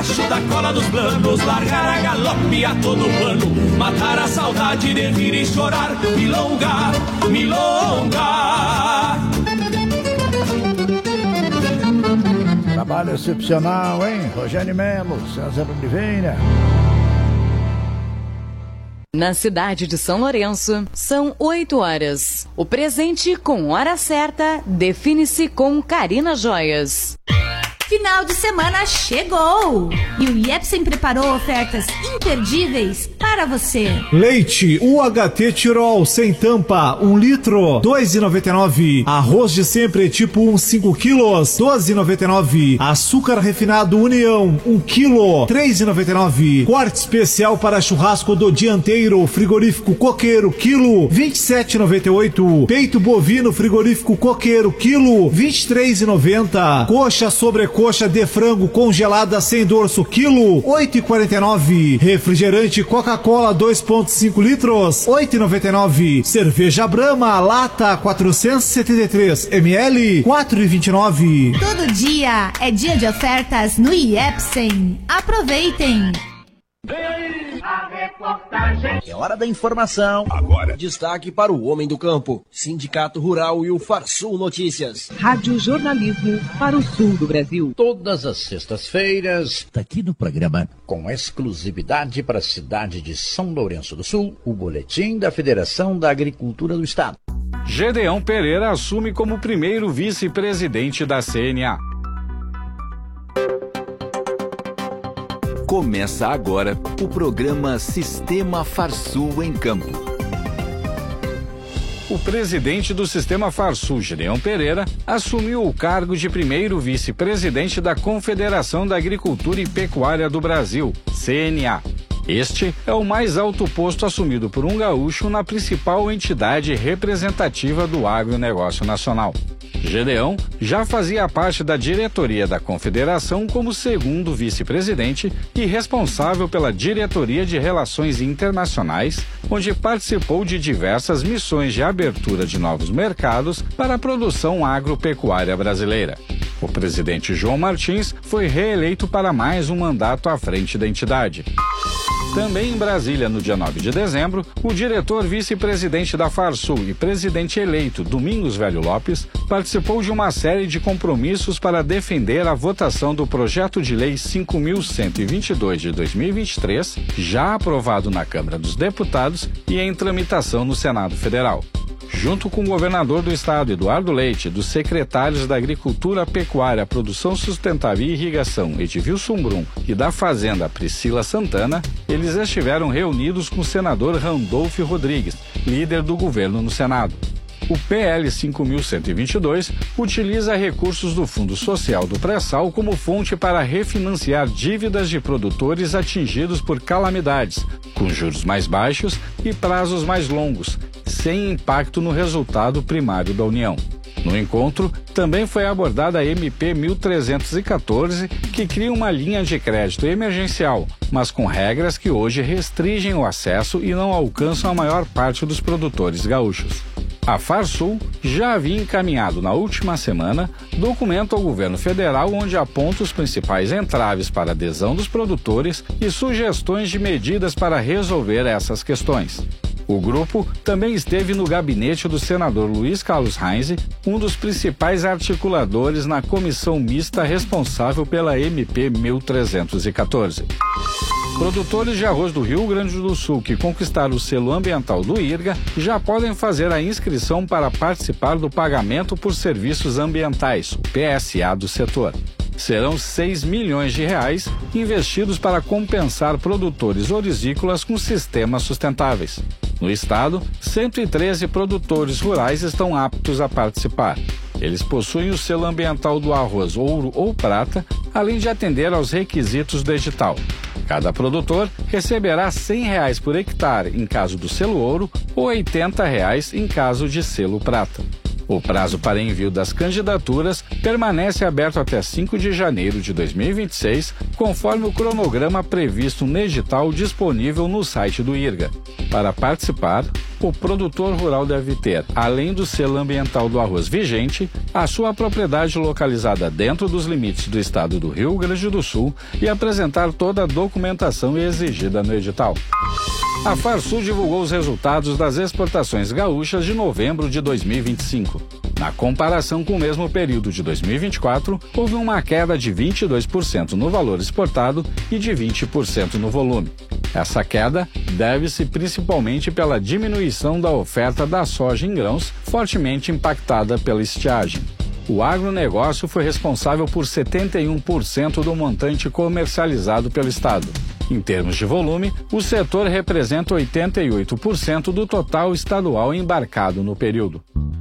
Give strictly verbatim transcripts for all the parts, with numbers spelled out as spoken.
debaixo da cola dos planos, largar a galope a todo pano, matar a saudade de vir e chorar, milonga, milonga. Trabalho excepcional, hein? Rogério Melo, César Oliveira. Na cidade de São Lourenço, são oito horas. O presente com hora certa define-se com Carina Joias. Final de semana chegou! E o Iepsen preparou ofertas imperdíveis para você. Leite U H T Tirol sem tampa, um litro, dois reais e noventa e nove centavos. Arroz de sempre tipo um, cinco quilos, doze reais e noventa e nove centavos. Açúcar refinado União, um quilo, três reais e noventa e nove centavos. Corte especial para churrasco do dianteiro, frigorífico Coqueiro, quilo, vinte e sete reais e noventa e oito centavos. Peito bovino frigorífico Coqueiro, quilo, vinte e três reais e noventa centavos. Coxa sobre coxa de frango congelada sem dorso, quilo, oito reais e quarenta e nove centavos. Refrigerante Coca-Cola dois ponto cinco litros, oito reais e noventa e nove centavos. Cerveja Brahma, lata quatrocentos e setenta e três mililitros, quatro reais e vinte e nove centavos. Todo dia é dia de ofertas no Iepsen. Aproveitem! É hora da informação. Agora, destaque para o homem do campo, Sindicato Rural e o Farsul Notícias. Rádio Jornalismo para o sul do Brasil. Todas as sextas-feiras, aqui no programa, com exclusividade para a cidade de São Lourenço do Sul, o boletim da Federação da Agricultura do Estado. Gedeão Pereira assume como primeiro vice-presidente da C N A. Começa agora o programa Sistema Farsul em Campo. O presidente do Sistema Farsul, Gedeão Pereira, assumiu o cargo de primeiro vice-presidente da Confederação da Agricultura e Pecuária do Brasil, C N A. Este é o mais alto posto assumido por um gaúcho na principal entidade representativa do agronegócio nacional. Gedeão já fazia parte da diretoria da Confederação como segundo vice-presidente e responsável pela diretoria de Relações Internacionais, onde participou de diversas missões de abertura de novos mercados para a produção agropecuária brasileira. O presidente João Martins foi reeleito para mais um mandato à frente da entidade. Também em Brasília, no dia nove de dezembro, o diretor vice-presidente da Farsul e presidente eleito, Domingos Velho Lopes, participou de uma série de compromissos para defender a votação do projeto de lei cinco mil cento e vinte e dois de dois mil e vinte e três, já aprovado na Câmara dos Deputados e em tramitação no Senado Federal. Junto com o governador do estado, Eduardo Leite, dos secretários da Agricultura, Pecuária, Produção Sustentável e Irrigação, Edvilson Brum, e da Fazenda, Priscila Santana, eles estiveram reunidos com o senador Randolfo Rodrigues, líder do governo no Senado. O P L cinco mil cento e vinte e dois utiliza recursos do Fundo Social do Pré-Sal como fonte para refinanciar dívidas de produtores atingidos por calamidades, com juros mais baixos e prazos mais longos, sem impacto no resultado primário da União. No encontro, também foi abordada a M P mil trezentos e quatorze, que cria uma linha de crédito emergencial, mas com regras que hoje restringem o acesso e não alcançam a maior parte dos produtores gaúchos. A Farsul já havia encaminhado na última semana documento ao governo federal onde aponta os principais entraves para a adesão dos produtores e sugestões de medidas para resolver essas questões. O grupo também esteve no gabinete do senador Luiz Carlos Reis, um dos principais articuladores na comissão mista responsável pela M P mil trezentos e quatorze. Produtores de arroz do Rio Grande do Sul que conquistaram o selo ambiental do IRGA já podem fazer a inscrição para participar do pagamento por serviços ambientais, o P S A do setor. Serão seis milhões de reais investidos para compensar produtores orizícolas com sistemas sustentáveis. No estado, cento e treze produtores rurais estão aptos a participar. Eles possuem o selo ambiental do arroz ouro ou prata, além de atender aos requisitos do edital. Cada produtor receberá cem reais por hectare em caso do selo ouro ou oitenta reais em caso de selo prata. O prazo para envio das candidaturas permanece aberto até cinco de janeiro de dois mil e vinte e seis, conforme o cronograma previsto no edital disponível no site do IRGA. Para participar, o produtor rural deve ter, além do selo ambiental do arroz vigente, a sua propriedade localizada dentro dos limites do estado do Rio Grande do Sul e apresentar toda a documentação exigida no edital. A Farsul divulgou os resultados das exportações gaúchas de novembro de dois mil e vinte e cinco. Na comparação com o mesmo período de dois mil e vinte e quatro, houve uma queda de vinte e dois por cento no valor exportado e de vinte por cento no volume. Essa queda deve-se principalmente pela diminuição da oferta da soja em grãos, fortemente impactada pela estiagem. O agronegócio foi responsável por setenta e um por cento do montante comercializado pelo Estado. Em termos de volume, o setor representa oitenta e oito por cento do total estadual embarcado no período.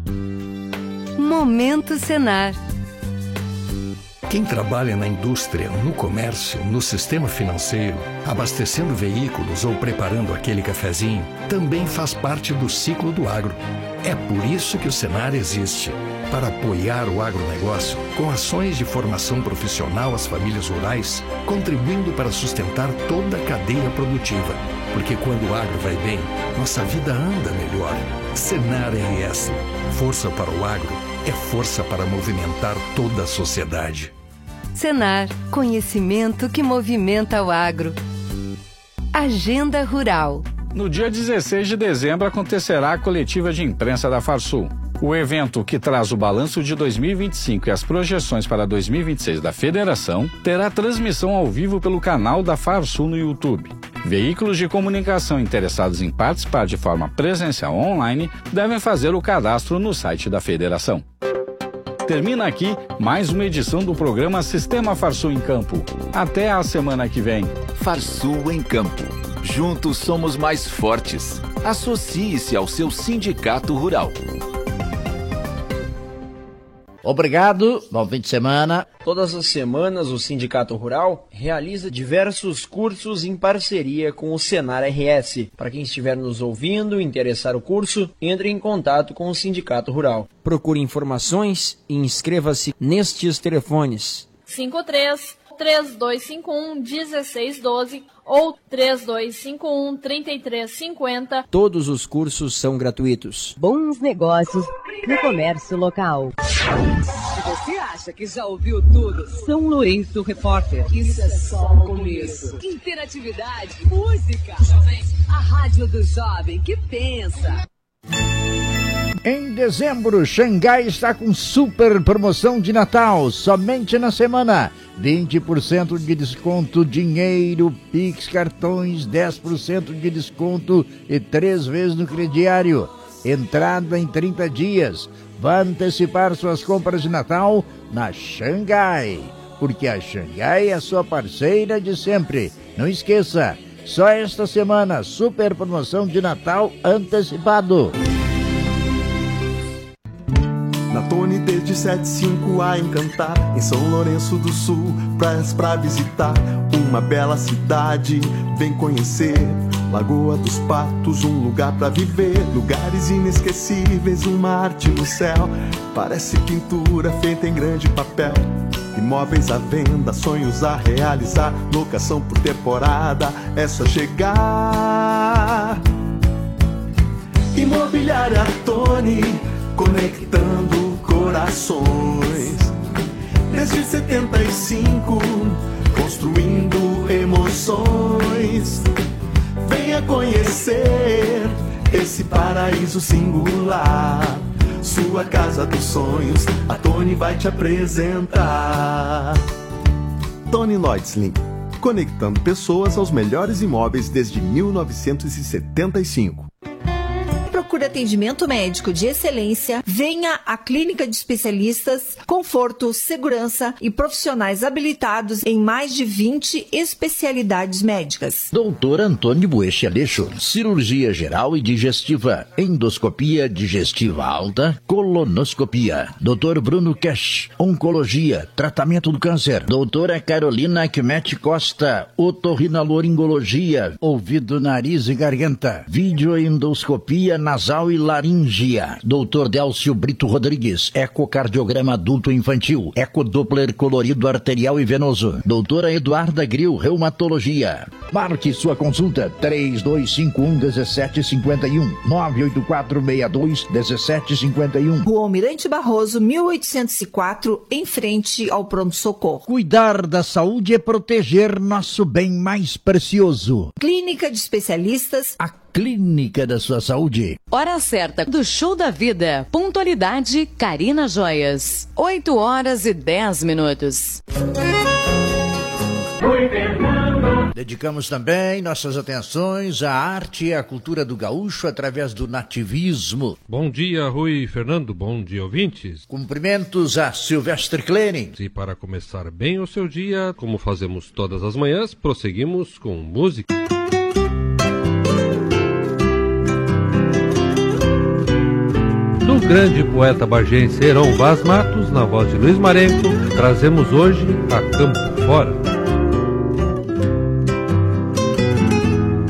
Momento Senar. Quem trabalha na indústria, no comércio, no sistema financeiro, abastecendo veículos ou preparando aquele cafezinho, também faz parte do ciclo do agro. É por isso que o Senar existe, para apoiar o agronegócio com ações de formação profissional às famílias rurais, contribuindo para sustentar toda a cadeia produtiva. Porque quando o agro vai bem, nossa vida anda melhor. Senar R S. Força para o agro é força para movimentar toda a sociedade. Senar, conhecimento que movimenta o agro. Agenda Rural. No dia dezesseis de dezembro acontecerá a coletiva de imprensa da Farsul. O evento, que traz o balanço de dois mil e vinte e cinco e as projeções para dois mil e vinte e seis da Federação, terá transmissão ao vivo pelo canal da Farsul no YouTube. Veículos de comunicação interessados em participar de forma presencial ou online devem fazer o cadastro no site da Federação. Termina aqui mais uma edição do programa Sistema Farsul em Campo. Até a semana que vem. Farsul em Campo. Juntos somos mais fortes. Associe-se ao seu sindicato rural. Obrigado, bom fim de semana. Todas as semanas o Sindicato Rural realiza diversos cursos em parceria com o Senar R S. Para quem estiver nos ouvindo e interessar o curso, entre em contato com o Sindicato Rural. Procure informações e inscreva-se nestes telefones. cinco três, três dois cinco um, um seis um dois ou três dois cinco um, três três cinco zero. Todos os cursos são gratuitos. Bons negócios no comércio local. Se você acha que já ouviu tudo, São Lourenço Repórter. Isso é só o começo. Interatividade, música. A rádio do jovem que pensa. Em dezembro, Xangai está com super promoção de Natal, somente na semana. vinte por cento de desconto, dinheiro, Pix, cartões, dez por cento de desconto e três vezes no crediário. Entrada em trinta dias. Vá antecipar suas compras de Natal na Xangai, porque a Xangai é a sua parceira de sempre. Não esqueça, só esta semana, super promoção de Natal antecipado. Na Tony desde sete e cinco a encantar, em São Lourenço do Sul, praias pra visitar, uma bela cidade, vem conhecer. Lagoa dos Patos, um lugar pra viver, lugares inesquecíveis, uma arte no céu, parece pintura feita em grande papel. Imóveis à venda, sonhos a realizar, locação por temporada, é só chegar. Imobiliária Tony, conectando corações. Desde setenta e cinco, construindo emoções. Venha conhecer esse paraíso singular. Sua casa dos sonhos, a Tony vai te apresentar. Tony Lloydslin, conectando pessoas aos melhores imóveis desde mil novecentos e setenta e cinco. Procure atendimento médico de excelência, venha à Clínica de Especialistas, conforto, segurança e profissionais habilitados em mais de vinte especialidades médicas. Doutor Antônio Bueche Aleixo, cirurgia geral e digestiva, endoscopia digestiva alta, colonoscopia. Doutor Bruno Cash, oncologia, tratamento do câncer. Doutora Carolina Kmet Costa, otorrinolaringologia, ouvido, nariz e garganta. Videoendoscopia nasal e laríngea. doutor Délcio Brito Rodrigues, ecocardiograma adulto infantil, ecodoppler colorido arterial e venoso. doutora Eduarda Gril, reumatologia. Marque sua consulta três dois cinco um, um sete cinco um, nove oito quatro seis dois, um sete cinco um. Rua Almirante Barroso, mil oitocentos e quatro, em frente ao pronto-socorro. Cuidar da saúde é proteger nosso bem mais precioso. Clínica de especialistas. A clínica da sua saúde. Hora certa do Show da Vida. Pontualidade Carina Joias. oito horas e dez minutos. Dedicamos também nossas atenções à arte e à cultura do gaúcho através do nativismo. Bom dia, Rui e Fernando. Bom dia, ouvintes. Cumprimentos a Silvestre Klein. E para começar bem o seu dia, como fazemos todas as manhãs, prosseguimos com música. Do grande poeta bargense Heron Vaz Matos, na voz de Luiz Marenco, trazemos hoje A Campo Fora.